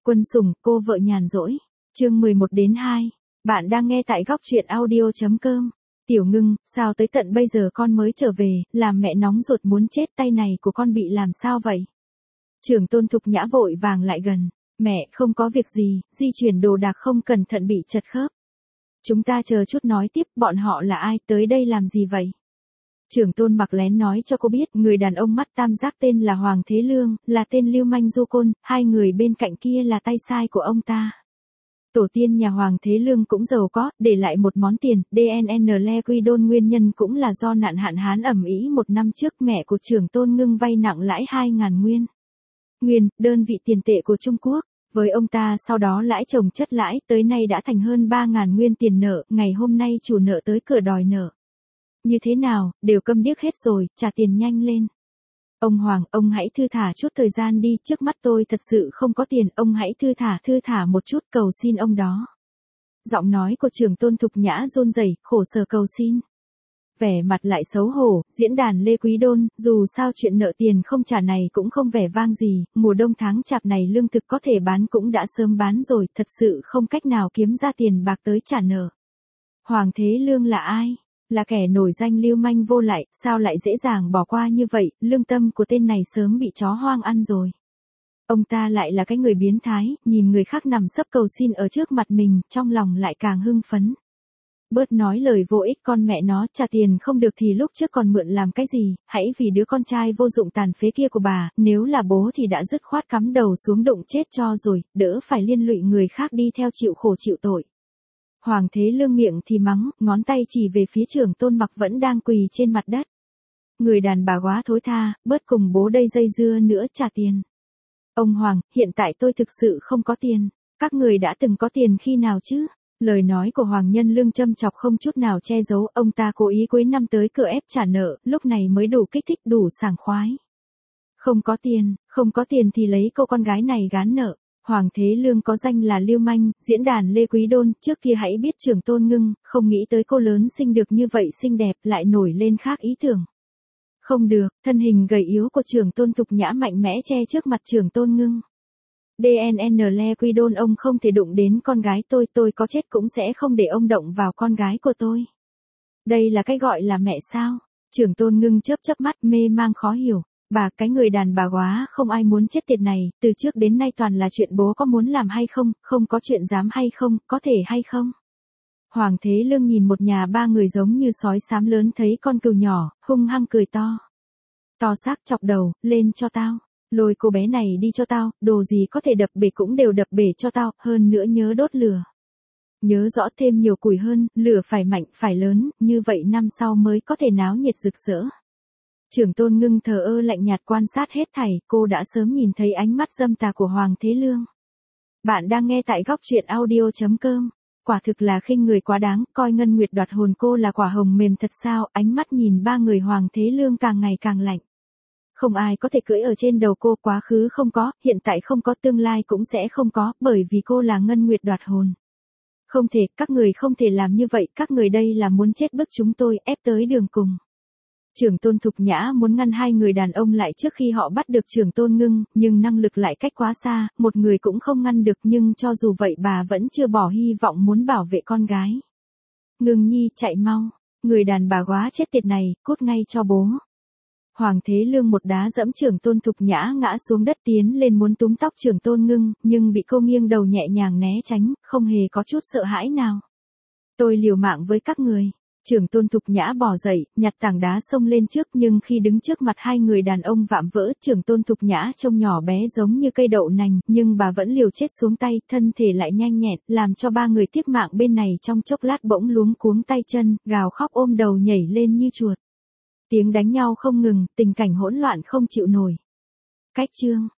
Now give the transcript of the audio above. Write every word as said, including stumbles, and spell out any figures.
Quân sủng, cô vợ nhàn rỗi. Chương mười một đến hai. Bạn đang nghe tại góc truyện audio chấm com. Tiểu Ngưng, sao tới tận bây giờ con mới trở về, làm mẹ nóng ruột muốn chết, tay này của con bị làm sao vậy? Trưởng Tôn Thục Nhã vội vàng lại gần. Mẹ, không có việc gì, di chuyển đồ đạc không cẩn thận bị chật khớp. Chúng ta chờ chút nói tiếp, bọn họ là ai, tới đây làm gì vậy? Trưởng Tôn Mặc lén nói cho cô biết, người đàn ông mắt tam giác tên là Hoàng Thế Lương, là tên lưu manh du côn, hai người bên cạnh kia là tay sai của ông ta. Tổ tiên nhà Hoàng Thế Lương cũng giàu có, để lại một món tiền, đê en en Liquidol, nguyên nhân cũng là do nạn hạn hán ầm ĩ một năm trước, mẹ của Trưởng Tôn Ngưng vay nặng lãi hai ngàn nguyên. Nguyên, đơn vị tiền tệ của Trung Quốc. Với ông ta sau đó lãi chồng chất lãi, tới nay đã thành hơn ba ngàn nguyên tiền nợ, ngày hôm nay chủ nợ tới cửa đòi nợ. Như thế nào, đều câm điếc hết rồi, trả tiền nhanh lên. Ông Hoàng, ông hãy thư thả chút thời gian đi, trước mắt tôi thật sự không có tiền, ông hãy thư thả, thư thả một chút, cầu xin ông đó. Giọng nói của Trưởng Tôn Thục Nhã run rẩy, khổ sở cầu xin. Vẻ mặt lại xấu hổ, diễn đàn Lê Quý Đôn, dù sao chuyện nợ tiền không trả này cũng không vẻ vang gì, mùa đông tháng chạp này lương thực có thể bán cũng đã sớm bán rồi, thật sự không cách nào kiếm ra tiền bạc tới trả nợ. Hoàng Thế Lương là ai? Là kẻ nổi danh lưu manh vô lại, sao lại dễ dàng bỏ qua như vậy, lương tâm của tên này sớm bị chó hoang ăn rồi. Ông ta lại là cái người biến thái, nhìn người khác nằm sấp cầu xin ở trước mặt mình, trong lòng lại càng hưng phấn. Bớt nói lời vô ích, con mẹ nó, trả tiền không được thì lúc trước còn mượn làm cái gì, hãy vì đứa con trai vô dụng tàn phế kia của bà, nếu là bố thì đã dứt khoát cắm đầu xuống đụng chết cho rồi, đỡ phải liên lụy người khác đi theo chịu khổ chịu tội. Hoàng Thế Lương miệng thì mắng, ngón tay chỉ về phía Trưởng Tôn Mặc vẫn đang quỳ trên mặt đất. Người đàn bà quá thối tha, bớt cùng bố đây dây dưa nữa, trả tiền. Ông Hoàng, hiện tại tôi thực sự không có tiền. Các người đã từng có tiền khi nào chứ? Lời nói của Hoàng Nhân Lương châm chọc không chút nào che giấu, ông ta cố ý cuối năm tới cửa ép trả nợ, lúc này mới đủ kích thích, đủ sảng khoái. Không có tiền, không có tiền thì lấy cô con gái này gán nợ. Hoàng Thế Lương có danh là lưu manh, diễn đàn Lê Quý Đôn, trước kia hãy biết Trưởng Tôn Ngưng, không nghĩ tới cô lớn xinh được như vậy, xinh đẹp, lại nổi lên khác ý tưởng. Không được, thân hình gầy yếu của Trưởng Tôn Thục Nhã mạnh mẽ che trước mặt Trưởng Tôn Ngưng. đê en en Liquidol, ông không thể đụng đến con gái tôi, tôi có chết cũng sẽ không để ông động vào con gái của tôi. Đây là cái gọi là mẹ sao? Trưởng Tôn Ngưng chớp chớp mắt, mê mang khó hiểu. Bà, cái người đàn bà quá, không ai muốn chết tiệt này, từ trước đến nay toàn là chuyện bố có muốn làm hay không, không có chuyện dám hay không, có thể hay không. Hoàng Thế Lương nhìn một nhà ba người giống như sói xám lớn thấy con cừu nhỏ, hung hăng cười to. To xác chọc đầu, lên cho tao, lôi cô bé này đi cho tao, đồ gì có thể đập bể cũng đều đập bể cho tao, hơn nữa nhớ đốt lửa. Nhớ rõ thêm nhiều củi hơn, lửa phải mạnh, phải lớn, như vậy năm sau mới có thể náo nhiệt rực rỡ. Trưởng Tôn Ngưng thờ ơ lạnh nhạt quan sát hết thảy, cô đã sớm nhìn thấy ánh mắt dâm tà của Hoàng Thế Lương. Bạn đang nghe tại góc truyện audio chấm com. Quả thực là khinh người quá đáng, coi Ngân Nguyệt đoạt hồn cô là quả hồng mềm thật sao, ánh mắt nhìn ba người Hoàng Thế Lương càng ngày càng lạnh. Không ai có thể cưỡi ở trên đầu cô, quá khứ không có, hiện tại không có, tương lai cũng sẽ không có, bởi vì cô là Ngân Nguyệt đoạt hồn. Không thể, các người không thể làm như vậy, các người đây là muốn chết bức chúng tôi, ép tới đường cùng. Trưởng Tôn Thục Nhã muốn ngăn hai người đàn ông lại trước khi họ bắt được Trưởng Tôn Ngưng, nhưng năng lực lại cách quá xa, một người cũng không ngăn được, nhưng cho dù vậy bà vẫn chưa bỏ hy vọng muốn bảo vệ con gái. Ngưng nhi, chạy mau, người đàn bà quá chết tiệt này, cút ngay cho bố. Hoàng Thế Lương một đá dẫm Trưởng Tôn Thục Nhã ngã xuống đất, tiến lên muốn túm tóc Trưởng Tôn Ngưng, nhưng bị cô nghiêng đầu nhẹ nhàng né tránh, không hề có chút sợ hãi nào. Tôi liều mạng với các người. Trưởng Tôn Thục Nhã bò dậy, nhặt tảng đá xông lên trước, nhưng khi đứng trước mặt hai người đàn ông vạm vỡ, Trưởng Tôn Thục Nhã trông nhỏ bé giống như cây đậu nành, nhưng bà vẫn liều chết xuống tay, thân thể lại nhanh nhẹn, làm cho ba người tiếc mạng bên này trong chốc lát bỗng luống cuống tay chân, gào khóc ôm đầu nhảy lên như chuột. Tiếng đánh nhau không ngừng, tình cảnh hỗn loạn không chịu nổi. Cách chương